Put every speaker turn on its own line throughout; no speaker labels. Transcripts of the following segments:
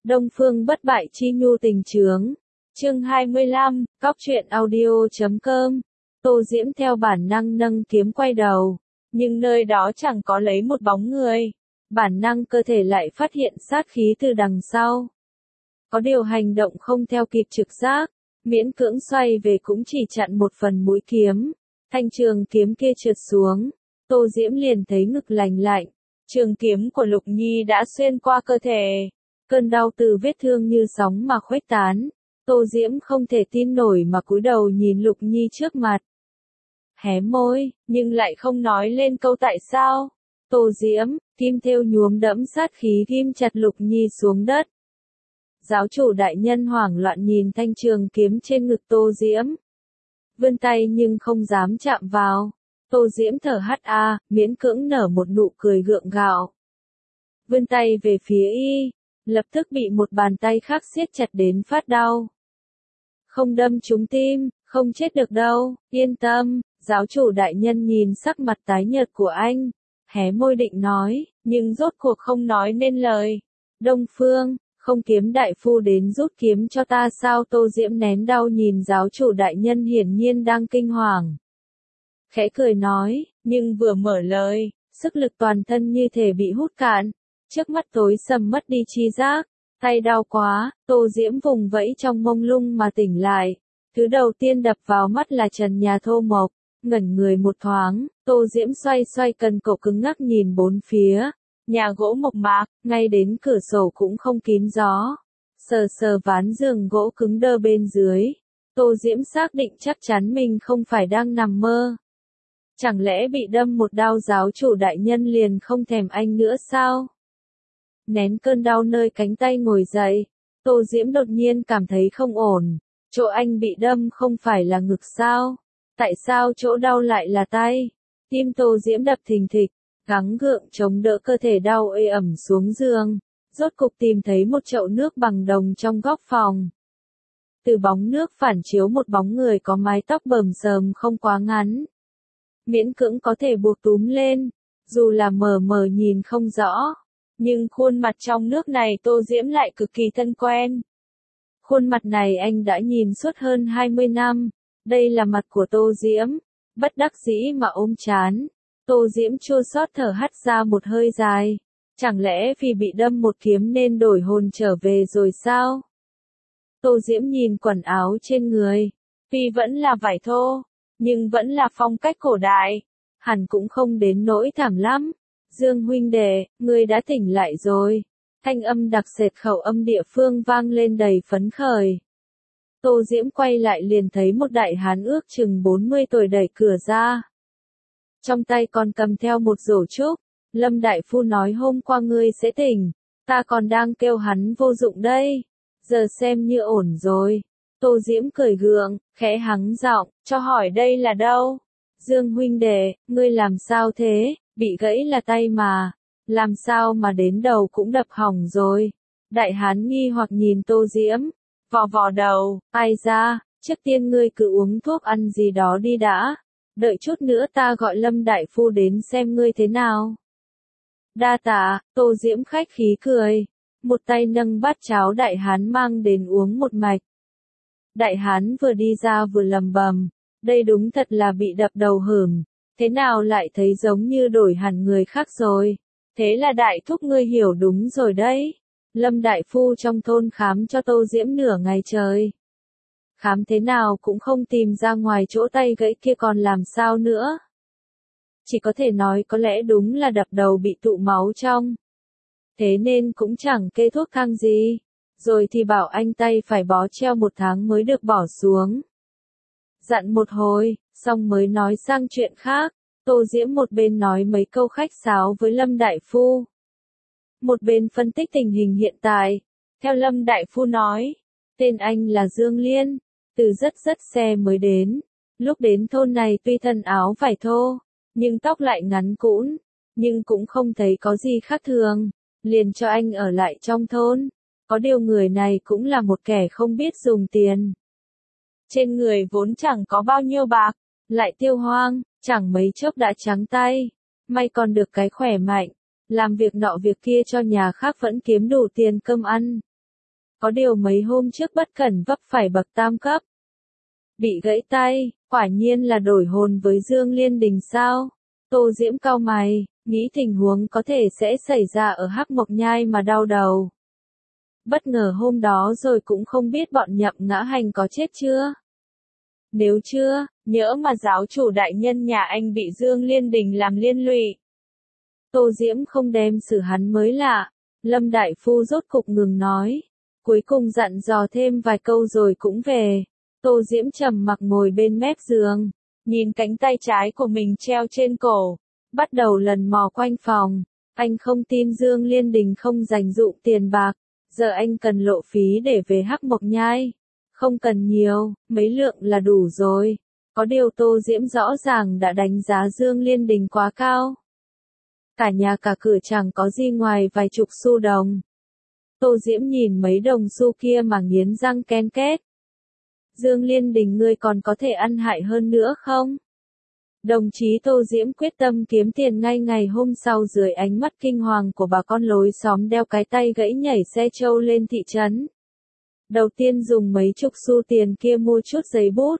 Đông Phương bất bại chi nhu tình chướng. Chương 25, cóc truyện audio.com. Tô Diễm theo bản năng nâng kiếm quay đầu, nhưng nơi đó chẳng có lấy một bóng người. Bản năng cơ thể lại phát hiện sát khí từ đằng sau. Có điều hành động không theo kịp trực giác, miễn cưỡng xoay về cũng chỉ chặn một phần mũi kiếm. Thanh trường kiếm kia trượt xuống, Tô Diễm liền thấy ngực lành lạnh. Trường kiếm của Lục Nhi đã xuyên qua cơ thể. Cơn đau từ vết thương như sóng mà khuếch tán. Tô Diễm không thể tin nổi mà cúi đầu nhìn Lục Nhi trước mặt. Hé môi, nhưng lại không nói lên câu tại sao. Tô Diễm, kim thêu nhuốm đẫm sát khí ghim chặt Lục Nhi xuống đất. Giáo chủ đại nhân hoảng loạn nhìn thanh trường kiếm trên ngực Tô Diễm. Vươn tay nhưng không dám chạm vào. Tô Diễm thở ha, miễn cưỡng nở một nụ cười gượng gạo. Vươn tay về phía y, lập tức bị một bàn tay khác siết chặt đến phát đau. Không đâm trúng tim, không chết được đâu, yên tâm. Giáo chủ đại nhân nhìn sắc mặt tái nhợt của anh, hé môi định nói, nhưng rốt cuộc không nói nên lời. Đông Phương, không kiếm đại phu đến rút kiếm cho ta sao? Tô Diễm nén đau nhìn giáo chủ đại nhân hiển nhiên đang kinh hoàng. Khẽ cười nói, nhưng vừa mở lời, sức lực toàn thân như thể bị hút cạn, trước mắt tối sầm mất đi chi giác, tay đau quá. Tô Diễm vùng vẫy trong mông lung mà tỉnh lại. Thứ đầu tiên đập vào mắt là trần nhà thô mộc. Ngẩn người một thoáng, Tô Diễm xoay xoay cần cổ cứng ngắc nhìn bốn phía. Nhà gỗ mộc mạc, ngay đến cửa sổ cũng không kín gió. Sờ sờ ván giường gỗ cứng đơ bên dưới. Tô Diễm xác định chắc chắn mình không phải đang nằm mơ. Chẳng lẽ bị đâm một đao giáo chủ đại nhân liền không thèm anh nữa sao? Nén cơn đau nơi cánh tay ngồi dậy, Tô Diễm đột nhiên cảm thấy không ổn. Chỗ anh bị đâm không phải là ngực sao? Tại sao chỗ đau lại là tay? Tim Tô Diễm đập thình thịch, gắng gượng chống đỡ cơ thể đau ê ẩm xuống giường. Rốt cục tìm thấy một chậu nước bằng đồng trong góc phòng. Từ bóng nước phản chiếu một bóng người có mái tóc bờm sờm không quá ngắn. Miễn cưỡng có thể buộc túm lên, dù là mờ mờ nhìn không rõ. Nhưng khuôn mặt trong nước này Tô Diễm lại cực kỳ thân quen. Khuôn mặt này anh đã nhìn suốt hơn 20 năm. Đây là mặt của Tô Diễm. Bất đắc dĩ mà ôm trán. Tô Diễm chua xót thở hắt ra một hơi dài. Chẳng lẽ vì bị đâm một kiếm nên đổi hồn trở về rồi sao? Tô Diễm nhìn quần áo trên người. Tuy vẫn là vải thô, nhưng vẫn là phong cách cổ đại. Hẳn cũng không đến nỗi thảm lắm. Dương huynh đệ, ngươi đã tỉnh lại rồi. Thanh âm đặc sệt khẩu âm địa phương vang lên đầy phấn khởi. Tô Diễm quay lại liền thấy một đại hán ước chừng 40 tuổi đẩy cửa ra. Trong tay còn cầm theo một rổ trúc. Lâm đại phu nói hôm qua ngươi sẽ tỉnh, ta còn đang kêu hắn vô dụng đây. Giờ xem như ổn rồi. Tô Diễm cười gượng, khẽ hắng giọng, cho hỏi đây là đâu? Dương huynh đệ, ngươi làm sao thế? Bị gãy là tay mà. Làm sao mà đến đầu cũng đập hỏng rồi? Đại hán nghi hoặc nhìn Tô Diễm. Vò vò đầu, ai ra, trước tiên ngươi cứ uống thuốc ăn gì đó đi đã. Đợi chút nữa ta gọi Lâm đại phu đến xem ngươi thế nào. Đa tạ. Tô Diễm khách khí cười. Một tay nâng bát cháo đại hán mang đến uống một mạch. Đại hán vừa đi ra vừa lầm bầm. Đây đúng thật là bị đập đầu hửm. Thế nào lại thấy giống như đổi hẳn người khác rồi. Thế là đại thúc ngươi hiểu đúng rồi đấy. Lâm đại phu trong thôn khám cho Tô Diễm nửa ngày trời. Khám thế nào cũng không tìm ra ngoài chỗ tay gãy kia còn làm sao nữa. Chỉ có thể nói có lẽ đúng là đập đầu bị tụ máu trong. Thế nên cũng chẳng kê thuốc thang gì. Rồi thì bảo anh tay phải bó treo 1 tháng mới được bỏ xuống. Dặn một hồi, xong mới nói sang chuyện khác. Tô Diễm một bên nói mấy câu khách sáo với Lâm đại phu. Một bên phân tích tình hình hiện tại. Theo Lâm đại phu nói, tên anh là Dương Liên, từ rất xe mới đến. Lúc đến thôn này tuy thân áo vải thô, nhưng tóc lại ngắn cũn, nhưng cũng không thấy có gì khác thường, liền cho anh ở lại trong thôn. Có điều người này cũng là một kẻ không biết dùng tiền. Trên người vốn chẳng có bao nhiêu bạc, lại tiêu hoang, chẳng mấy chốc đã trắng tay. May còn được cái khỏe mạnh, làm việc nọ việc kia cho nhà khác vẫn kiếm đủ tiền cơm ăn. có điều mấy hôm trước bất cẩn vấp phải bậc tam cấp. Bị gãy tay, quả nhiên là đổi hồn với Dương Liên Đình sao? Tô Diễm cau mày, nghĩ tình huống có thể sẽ xảy ra ở Hắc Mộc Nhai mà đau đầu. Bất ngờ hôm đó rồi cũng không biết bọn Nhậm Ngã Hành có chết chưa? Nếu chưa, nhỡ mà giáo chủ đại nhân nhà anh bị Dương Liên Đình làm liên lụy. Tô Diễm không đem xử hắn mới lạ. Lâm Đại Phu rốt cục ngừng nói. Cuối cùng dặn dò thêm vài câu rồi cũng về. Tô Diễm trầm mặc ngồi bên mép giường. Nhìn cánh tay trái của mình treo trên cổ. Bắt đầu lần mò quanh phòng. Anh không tin Dương Liên Đình không dành dụm tiền bạc. Giờ anh cần lộ phí để về Hắc Mộc Nhai. Không cần nhiều, mấy lượng là đủ rồi. Có điều Tô Diễm rõ ràng đã đánh giá Dương Liên Đình quá cao. Cả nhà cả cửa chẳng có gì ngoài vài chục xu đồng. Tô Diễm nhìn mấy đồng xu kia mà nghiến răng ken két. Dương Liên Đình ngươi còn có thể ăn hại hơn nữa không? Đồng chí Tô Diễm quyết tâm kiếm tiền ngay ngày hôm sau dưới ánh mắt kinh hoàng của bà con lối xóm đeo cái tay gãy nhảy xe trâu lên thị trấn. Đầu tiên dùng mấy chục xu tiền kia mua chút giấy bút.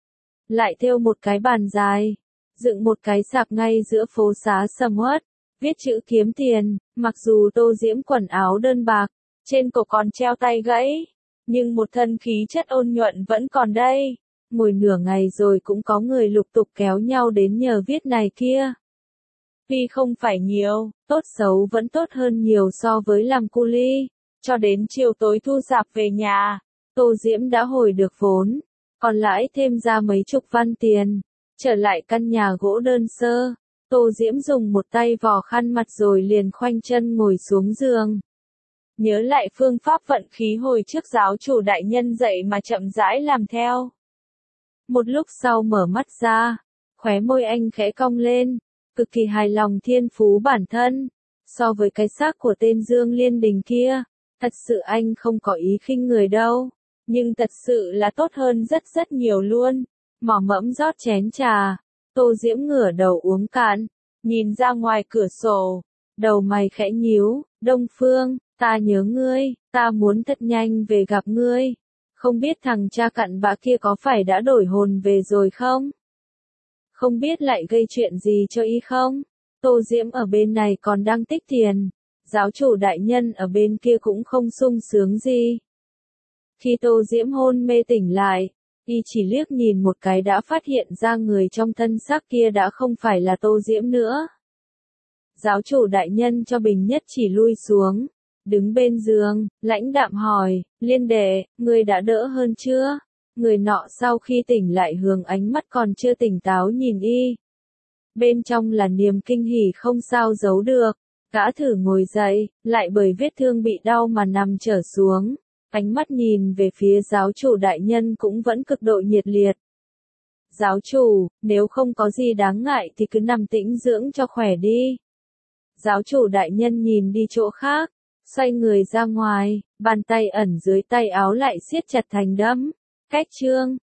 Lại thêu một cái bàn dài. Dựng một cái sạp ngay giữa phố xá sầm uất. Viết chữ kiếm tiền, mặc dù Tô Diễm quần áo đơn bạc, trên cổ còn treo tay gãy. Nhưng một thân khí chất ôn nhuận vẫn còn đây. Ngồi nửa ngày rồi cũng có người lục tục kéo nhau đến nhờ viết này kia. Tuy không phải nhiều, tốt xấu vẫn tốt hơn nhiều so với làm cu li. Cho đến chiều tối thu sạp về nhà, Tô Diễm đã hồi được vốn, còn lãi thêm ra mấy chục văn tiền. Trở lại căn nhà gỗ đơn sơ, Tô Diễm dùng một tay vò khăn mặt rồi liền khoanh chân ngồi xuống giường. Nhớ lại phương pháp vận khí hồi trước giáo chủ đại nhân dạy mà chậm rãi làm theo. Một lúc sau mở mắt ra, khóe môi anh khẽ cong lên, cực kỳ hài lòng thiên phú bản thân. So với cái xác của tên Dương Liên Đình kia, thật sự anh không có ý khinh người đâu, nhưng thật sự là tốt hơn rất rất nhiều luôn. Mỏ mẫm rót chén trà, Tô Diễm ngửa đầu uống cạn, nhìn ra ngoài cửa sổ, đầu mày khẽ nhíu, Đông Phương, ta nhớ ngươi, ta muốn thật nhanh về gặp ngươi. Không biết thằng cha cặn bã kia có phải đã đổi hồn về rồi không? Không biết lại gây chuyện gì cho y không? Tô Diễm ở bên này còn đang tích tiền. Giáo chủ đại nhân ở bên kia cũng không sung sướng gì. Khi Tô Diễm hôn mê tỉnh lại, y chỉ liếc nhìn một cái đã phát hiện ra người trong thân xác kia đã không phải là Tô Diễm nữa. Giáo chủ đại nhân cho Bình Nhất chỉ lui xuống, đứng bên giường, lãnh đạm hỏi, Liên đệ, ngươi đã đỡ hơn chưa? Người nọ sau khi tỉnh lại hướng ánh mắt còn chưa tỉnh táo nhìn y. Bên trong là niềm kinh hỉ không sao giấu được. Gã thử ngồi dậy, lại bởi vết thương bị đau mà nằm trở xuống. Ánh mắt nhìn về phía giáo chủ đại nhân cũng vẫn cực độ nhiệt liệt. Giáo chủ, nếu không có gì đáng ngại thì cứ nằm tĩnh dưỡng cho khỏe đi. Giáo chủ đại nhân nhìn đi chỗ khác, xoay người ra ngoài, bàn tay ẩn dưới tay áo lại siết chặt thành đấm. Cách chương